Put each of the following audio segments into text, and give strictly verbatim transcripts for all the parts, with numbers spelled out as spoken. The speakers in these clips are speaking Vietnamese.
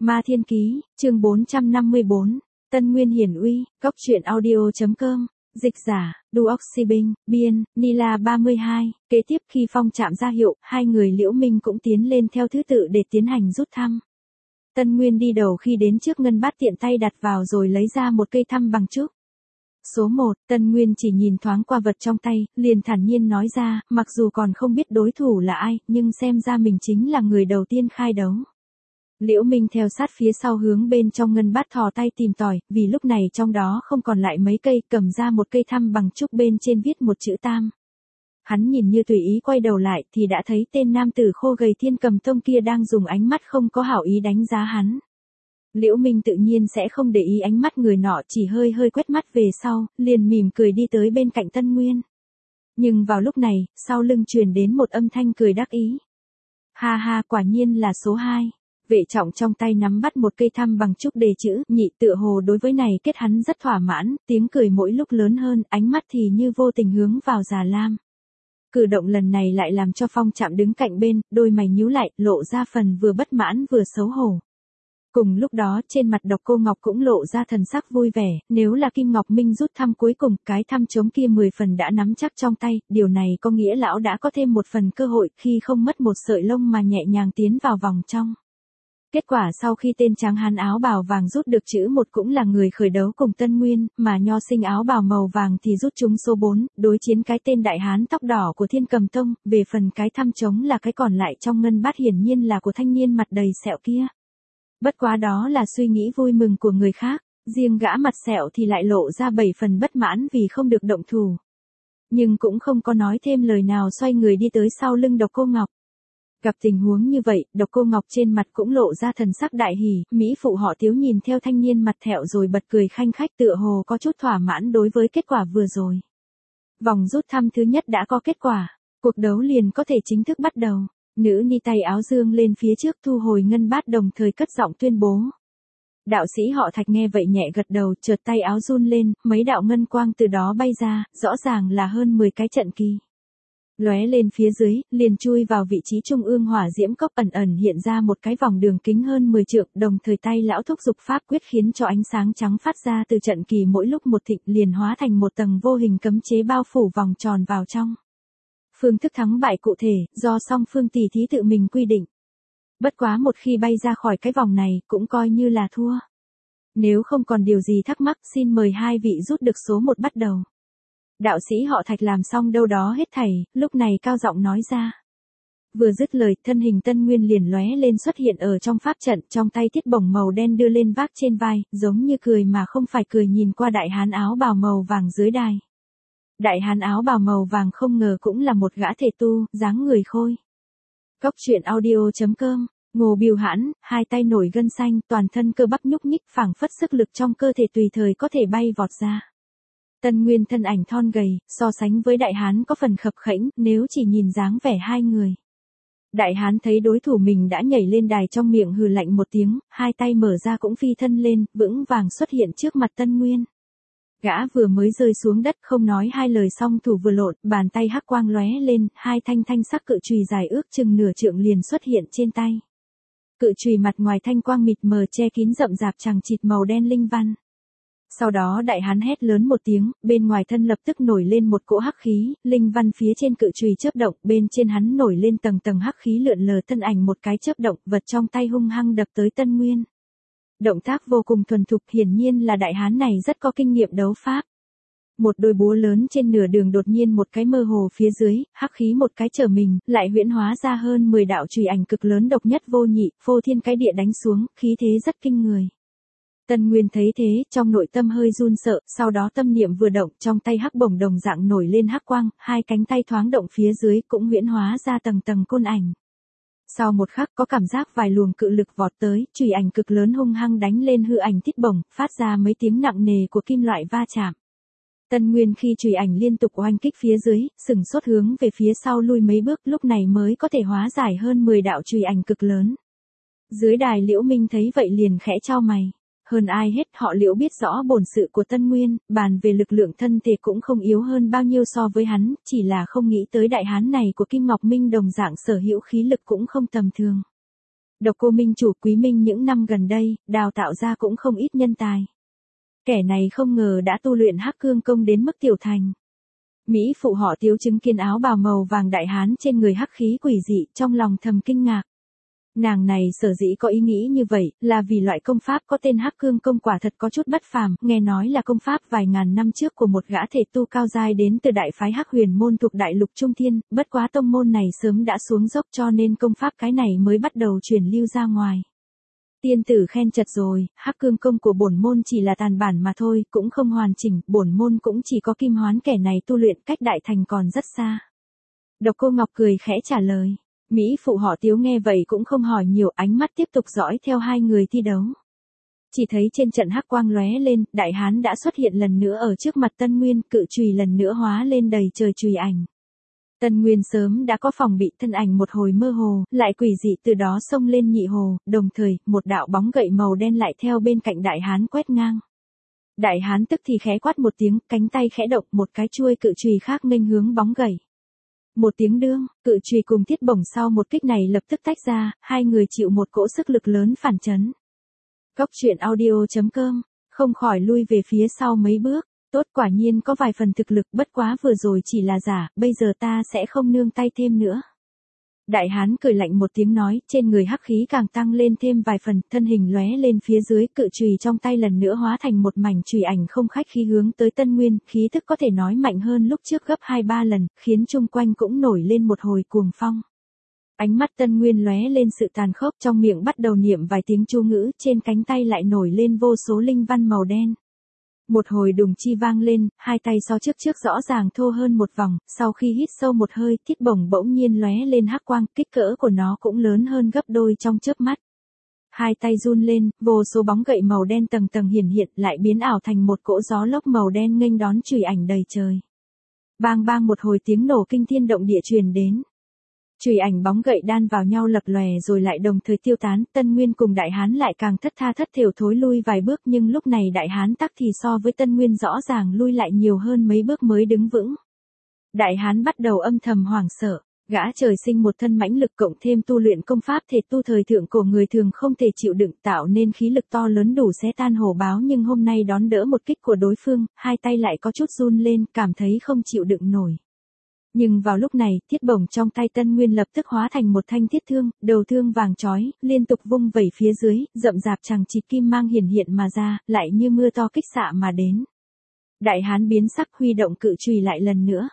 Ma Thiên Ký, chương bốn trăm năm mươi bốn, Tân Nguyên Hiển Uy, Cốc truyện audio.com, dịch giả, Duoxibinh, biên, Nila ba mươi hai, kế tiếp khi Phong chạm ra hiệu, hai người Liễu Minh cũng tiến lên theo thứ tự để tiến hành rút thăm. Tân Nguyên đi đầu khi đến trước ngân bát tiện tay đặt vào rồi lấy ra một cây thăm bằng trúc. Số một, Tân Nguyên chỉ nhìn thoáng qua vật trong tay, liền thản nhiên nói ra, mặc dù còn không biết đối thủ là ai, nhưng xem ra mình chính là người đầu tiên khai đấu. Liễu Minh theo sát phía sau hướng bên trong ngân bát thò tay tìm tòi, vì lúc này trong đó không còn lại mấy cây, cầm ra một cây thăm bằng trúc bên trên viết một chữ tam. Hắn nhìn như tùy ý quay đầu lại thì đã thấy tên nam tử khô gầy Thiên Cầm Tông kia đang dùng ánh mắt không có hảo ý đánh giá hắn. Liễu Minh tự nhiên sẽ không để ý ánh mắt người nọ, chỉ hơi hơi quét mắt về sau, liền mỉm cười đi tới bên cạnh Tân Nguyên. Nhưng vào lúc này, sau lưng truyền đến một âm thanh cười đắc ý. Ha ha, quả nhiên là số hai. Vệ Trọng trong tay nắm bắt một cây thăm bằng trúc đề chữ nhị, tựa hồ đối với này kết hắn rất thỏa mãn, tiếng cười mỗi lúc lớn hơn, ánh mắt thì như vô tình hướng vào Già Lam. Cử động lần này lại làm cho Phong chạm đứng cạnh bên, đôi mày nhíu lại, lộ ra phần vừa bất mãn vừa xấu hổ. Cùng lúc đó trên mặt Độc Cô Ngọc cũng lộ ra thần sắc vui vẻ, nếu là Kim Ngọc Minh rút thăm cuối cùng, cái thăm trống kia mười phần đã nắm chắc trong tay, điều này có nghĩa lão đã có thêm một phần cơ hội khi không mất một sợi lông mà nhẹ nhàng tiến vào vòng trong. Kết quả sau khi tên tráng hán áo bào vàng rút được chữ một cũng là người khởi đấu cùng Tân Nguyên, mà nho sinh áo bào màu vàng thì rút trúng số bốn, đối chiến cái tên đại hán tóc đỏ của Thiên Cầm Tông, về phần cái thăm trống là cái còn lại trong ngân bát hiển nhiên là của thanh niên mặt đầy sẹo kia. Bất quá đó là suy nghĩ vui mừng của người khác, riêng gã mặt sẹo thì lại lộ ra bảy phần bất mãn vì không được động thủ. Nhưng cũng không có nói thêm lời nào, xoay người đi tới sau lưng Độc Cô Ngọc. Gặp tình huống như vậy, Độc Cô Ngọc trên mặt cũng lộ ra thần sắc đại hỉ, mỹ phụ họ Tiếu nhìn theo thanh niên mặt thẹo rồi bật cười khanh khách, tựa hồ có chút thỏa mãn đối với kết quả vừa rồi. Vòng rút thăm thứ nhất đã có kết quả, cuộc đấu liền có thể chính thức bắt đầu. Nữ ni tay áo dương lên phía trước thu hồi ngân bát, đồng thời cất giọng tuyên bố. Đạo sĩ họ Thạch nghe vậy nhẹ gật đầu, chợt tay áo run lên, mấy đạo ngân quang từ đó bay ra, rõ ràng là hơn mười cái trận kỳ. Lóe lên phía dưới, liền chui vào vị trí trung ương hỏa diễm cốc, ẩn ẩn hiện ra một cái vòng đường kính hơn mười trượng, đồng thời tay lão thúc dục pháp quyết khiến cho ánh sáng trắng phát ra từ trận kỳ mỗi lúc một thịnh, liền hóa thành một tầng vô hình cấm chế bao phủ vòng tròn vào trong. Phương thức thắng bại cụ thể, do song phương tỷ thí tự mình quy định. Bất quá một khi bay ra khỏi cái vòng này, cũng coi như là thua. Nếu không còn điều gì thắc mắc, xin mời hai vị rút được số một bắt đầu. Đạo sĩ họ Thạch làm xong đâu đó hết thảy, lúc này cao giọng nói ra. Vừa dứt lời, thân hình Tân Nguyên liền lóe lên xuất hiện ở trong pháp trận, trong tay thiết bổng màu đen đưa lên vác trên vai, giống như cười mà không phải cười, nhìn qua đại hán áo bào màu vàng dưới đài. Đại hán áo bào màu vàng không ngờ cũng là một gã thể tu, dáng người khôi. Cốc truyện audio.com, Ngô Biêu Hãn, hai tay nổi gân xanh, toàn thân cơ bắp nhúc nhích, phảng phất sức lực trong cơ thể tùy thời có thể bay vọt ra. Tân Nguyên thân ảnh thon gầy, so sánh với đại hán có phần khập khẽnh, nếu chỉ nhìn dáng vẻ hai người. Đại hán thấy đối thủ mình đã nhảy lên đài, trong miệng hừ lạnh một tiếng, hai tay mở ra cũng phi thân lên, vững vàng xuất hiện trước mặt Tân Nguyên. Gã vừa mới rơi xuống đất, không nói hai lời song thủ vừa lộn, bàn tay hắc quang lóe lên, hai thanh thanh sắc cự chùy dài ước chừng nửa trượng liền xuất hiện trên tay. Cự chùy mặt ngoài thanh quang mịt mờ che kín rậm rạp chằng chịt màu đen linh văn. Sau đó đại hán hét lớn một tiếng, bên ngoài thân lập tức nổi lên một cỗ hắc khí, linh văn phía trên cự chùy chớp động, bên trên hắn nổi lên tầng tầng hắc khí lượn lờ, thân ảnh một cái chớp động, vật trong tay hung hăng đập tới Tân Nguyên. Động tác vô cùng thuần thục, hiển nhiên là đại hán này rất có kinh nghiệm đấu pháp. Một đôi búa lớn trên nửa đường đột nhiên một cái mơ hồ phía dưới, hắc khí một cái trở mình, lại huyễn hóa ra hơn mười đạo chùy ảnh cực lớn độc nhất vô nhị, phô thiên cái địa đánh xuống, khí thế rất kinh người. Tân Nguyên thấy thế, trong nội tâm hơi run sợ, sau đó tâm niệm vừa động, trong tay hắc bổng đồng dạng nổi lên hắc quang, hai cánh tay thoáng động phía dưới cũng huyễn hóa ra tầng tầng côn ảnh. Sau một khắc có cảm giác vài luồng cự lực vọt tới, chùy ảnh cực lớn hung hăng đánh lên hư ảnh thiết bổng, phát ra mấy tiếng nặng nề của kim loại va chạm. Tân Nguyên khi chùy ảnh liên tục oanh kích phía dưới, sừng sốt hướng về phía sau lui mấy bước, lúc này mới có thể hóa giải hơn mười đạo chùy ảnh cực lớn. Dưới đài Liễu Minh thấy vậy liền khẽ chau mày. Hơn ai hết họ Liễu biết rõ bổn sự của Tân Nguyên, bàn về lực lượng thân thể cũng không yếu hơn bao nhiêu so với hắn, chỉ là không nghĩ tới đại hán này của Kim Ngọc Minh đồng dạng sở hữu khí lực cũng không tầm thường. Độc Cô Minh Chủ Quý Minh những năm gần đây, đào tạo ra cũng không ít nhân tài. Kẻ này không ngờ đã tu luyện Hắc Cương Công đến mức tiểu thành. Mỹ phụ họ Tiếu chứng kiến áo bào màu vàng đại hán trên người hắc khí quỷ dị, trong lòng thầm kinh ngạc. Nàng này sở dĩ có ý nghĩ như vậy, là vì loại công pháp có tên Hắc Cương Công quả thật có chút bất phàm, nghe nói là công pháp vài ngàn năm trước của một gã thể tu cao giai đến từ đại phái Hắc Huyền môn thuộc đại lục Trung Thiên, bất quá tông môn này sớm đã xuống dốc cho nên công pháp cái này mới bắt đầu truyền lưu ra ngoài. Tiên tử khen chật rồi, Hắc Cương Công của bổn môn chỉ là tàn bản mà thôi, cũng không hoàn chỉnh, bổn môn cũng chỉ có Kim Hoán kẻ này tu luyện cách đại thành còn rất xa. Độc Cô Ngọc cười khẽ trả lời. Mỹ phụ họ Tiếu nghe vậy cũng không hỏi nhiều, ánh mắt tiếp tục dõi theo hai người thi đấu. Chỉ thấy trên trận hắc quang lóe lên, đại hán đã xuất hiện lần nữa ở trước mặt Tân Nguyên, cự chùy lần nữa hóa lên đầy trời chùy ảnh. Tân Nguyên sớm đã có phòng bị, thân ảnh một hồi mơ hồ, lại quỷ dị từ đó xông lên nhị hồ, đồng thời, một đạo bóng gậy màu đen lại theo bên cạnh đại hán quét ngang. Đại hán tức thì khẽ quát một tiếng, cánh tay khẽ động, một cái chuôi cự chùy khác nghênh hướng bóng gậy. Một tiếng đương, cự chùy cùng thiết bổng sau một kích này lập tức tách ra, hai người chịu một cỗ sức lực lớn phản chấn. Góc truyện audio chấm com, không khỏi lui về phía sau mấy bước, tốt quả nhiên có vài phần thực lực, bất quá vừa rồi chỉ là giả, bây giờ ta sẽ không nương tay thêm nữa. Đại hán cười lạnh một tiếng nói, trên người hắc khí càng tăng lên thêm vài phần, thân hình lóe lên phía dưới, cự chùy trong tay lần nữa hóa thành một mảnh chùy ảnh không khách khí hướng tới Tân Nguyên, khí thức có thể nói mạnh hơn lúc trước gấp hai ba lần, khiến chung quanh cũng nổi lên một hồi cuồng phong. Ánh mắt Tân Nguyên lóe lên sự tàn khốc, trong miệng bắt đầu niệm vài tiếng chú ngữ, trên cánh tay lại nổi lên vô số linh văn màu đen. Một hồi đùng chi vang lên, hai tay so trước trước rõ ràng thô hơn một vòng, sau khi hít sâu một hơi, thiết bổng bỗng nhiên lóe lên hắc quang, kích cỡ của nó cũng lớn hơn gấp đôi trong chớp mắt. Hai tay run lên, vô số bóng gậy màu đen tầng tầng hiển hiện, lại biến ảo thành một cỗ gió lốc màu đen nghênh đón chùy ảnh đầy trời. Bang bang một hồi tiếng nổ kinh thiên động địa truyền đến. Chùy ảnh bóng gậy đan vào nhau lập lòe rồi lại đồng thời tiêu tán, Tân Nguyên cùng Đại Hán lại càng thất tha thất thểu thối lui vài bước, nhưng lúc này Đại Hán tắc thì so với Tân Nguyên rõ ràng lui lại nhiều hơn mấy bước mới đứng vững. Đại Hán bắt đầu âm thầm hoảng sợ, gã trời sinh một thân mãnh lực cộng thêm tu luyện công pháp thể tu thời thượng cổ người thường không thể chịu đựng, tạo nên khí lực to lớn đủ xé tan hổ báo, nhưng hôm nay đón đỡ một kích của đối phương, hai tay lại có chút run lên, cảm thấy không chịu đựng nổi. Nhưng vào lúc này, thiết bổng trong tay Tân Nguyên lập tức hóa thành một thanh thiết thương, đầu thương vàng chói, liên tục vung vẩy phía dưới, rậm rạp chằng chịt kim mang hiển hiện mà ra, lại như mưa to kích xạ mà đến. Đại Hán biến sắc, huy động cự chùy lại lần nữa.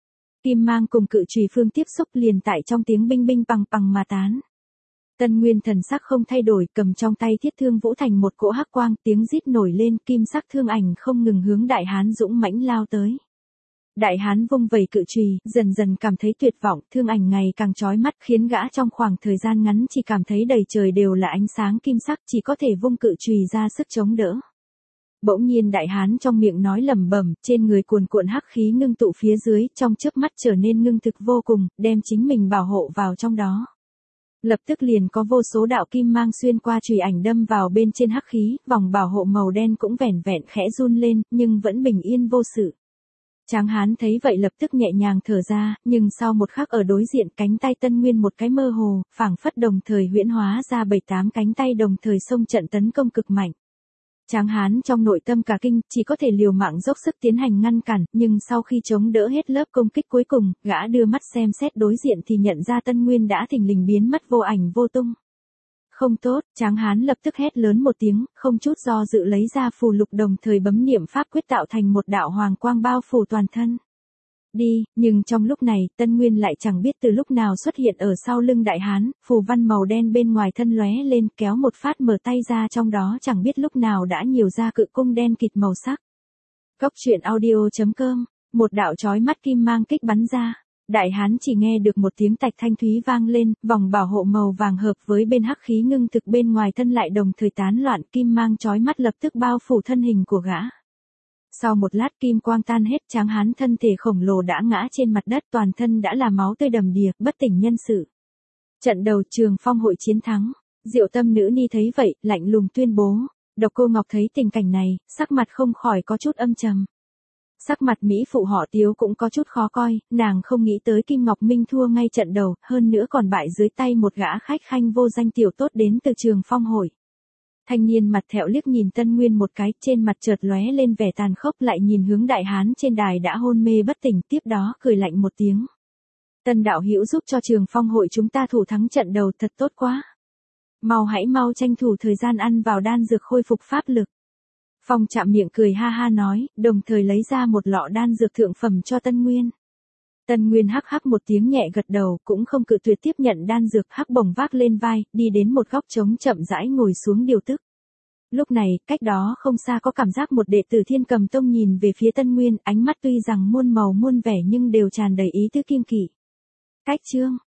Kim mang cùng cự chùy phương tiếp xúc liền tại trong tiếng binh binh bằng bằng mà tán. Tân Nguyên thần sắc không thay đổi, cầm trong tay thiết thương vũ thành một cỗ hắc quang, tiếng rít nổi lên, kim sắc thương ảnh không ngừng hướng Đại Hán dũng mãnh lao tới. Đại Hán vung vẩy cự chùy, dần dần cảm thấy tuyệt vọng, thương ảnh ngày càng chói mắt, khiến gã trong khoảng thời gian ngắn chỉ cảm thấy đầy trời đều là ánh sáng kim sắc, chỉ có thể vung cự chùy ra sức chống đỡ. Bỗng nhiên Đại Hán trong miệng nói lẩm bẩm, trên người cuồn cuộn hắc khí ngưng tụ phía dưới, trong chớp mắt trở nên ngưng thực vô cùng, đem chính mình bảo hộ vào trong đó. Lập tức liền có vô số đạo kim mang xuyên qua chùy ảnh đâm vào bên trên hắc khí, vòng bảo hộ màu đen cũng vẻn vẹn khẽ run lên, nhưng vẫn bình yên vô sự. Tráng Hán thấy vậy lập tức nhẹ nhàng thở ra, nhưng sau một khắc ở đối diện cánh tay Tân Nguyên một cái mơ hồ, phảng phất đồng thời huyễn hóa ra bảy tám cánh tay đồng thời xông trận tấn công cực mạnh. Tráng Hán trong nội tâm cả kinh, chỉ có thể liều mạng dốc sức tiến hành ngăn cản, nhưng sau khi chống đỡ hết lớp công kích cuối cùng, gã đưa mắt xem xét đối diện thì nhận ra Tân Nguyên đã thình lình biến mất vô ảnh vô tung. Không tốt, Tráng Hán lập tức hét lớn một tiếng, không chút do dự lấy ra phù lục đồng thời bấm niệm pháp quyết tạo thành một đạo hoàng quang bao phủ toàn thân. Đi, nhưng trong lúc này, Tân Nguyên lại chẳng biết từ lúc nào xuất hiện ở sau lưng Đại Hán, phù văn màu đen bên ngoài thân lóe lên, kéo một phát mở tay ra, trong đó chẳng biết lúc nào đã nhiều ra cự cung đen kịt màu sắc. Góc truyện audio chấm com, một đạo chói mắt kim mang kích bắn ra. Đại Hán chỉ nghe được một tiếng tạch thanh thúy vang lên, vòng bảo hộ màu vàng hợp với bên hắc khí ngưng thực bên ngoài thân lại đồng thời tán loạn, kim mang chói mắt lập tức bao phủ thân hình của gã. Sau một lát kim quang tan hết, Tráng Hán thân thể khổng lồ đã ngã trên mặt đất, toàn thân đã là máu tươi đầm đìa, bất tỉnh nhân sự. Trận đầu Trường Phong hội chiến thắng. Diệu Tâm nữ ni thấy vậy, lạnh lùng tuyên bố. Độc Cô Ngọc thấy tình cảnh này, sắc mặt không khỏi có chút âm trầm. Sắc mặt Mỹ phụ họ Tiếu cũng có chút khó coi, nàng không nghĩ tới Kim Ngọc Minh thua ngay trận đầu, hơn nữa còn bại dưới tay một gã khách khanh vô danh tiểu tốt đến từ Trường Phong hội. Thanh niên mặt thẹo liếc nhìn Tân Nguyên một cái, trên mặt chợt lóe lên vẻ tàn khốc, lại nhìn hướng đại hán trên đài đã hôn mê bất tỉnh, tiếp đó cười lạnh một tiếng. Tân đạo hữu giúp cho Trường Phong hội chúng ta thủ thắng trận đầu, thật tốt quá. Mau hãy mau tranh thủ thời gian ăn vào đan dược khôi phục pháp lực. Phong Trạm miệng cười ha ha nói, đồng thời lấy ra một lọ đan dược thượng phẩm cho Tân Nguyên. Tân Nguyên hắc hắc một tiếng nhẹ gật đầu, cũng không cự tuyệt tiếp nhận đan dược, hắc bổng vác lên vai, đi đến một góc trống chậm rãi ngồi xuống điều tức. Lúc này, cách đó không xa có cảm giác một đệ tử Thiên Cầm Tông nhìn về phía Tân Nguyên, ánh mắt tuy rằng muôn màu muôn vẻ nhưng đều tràn đầy ý tứ kiêng kỵ. Cách chương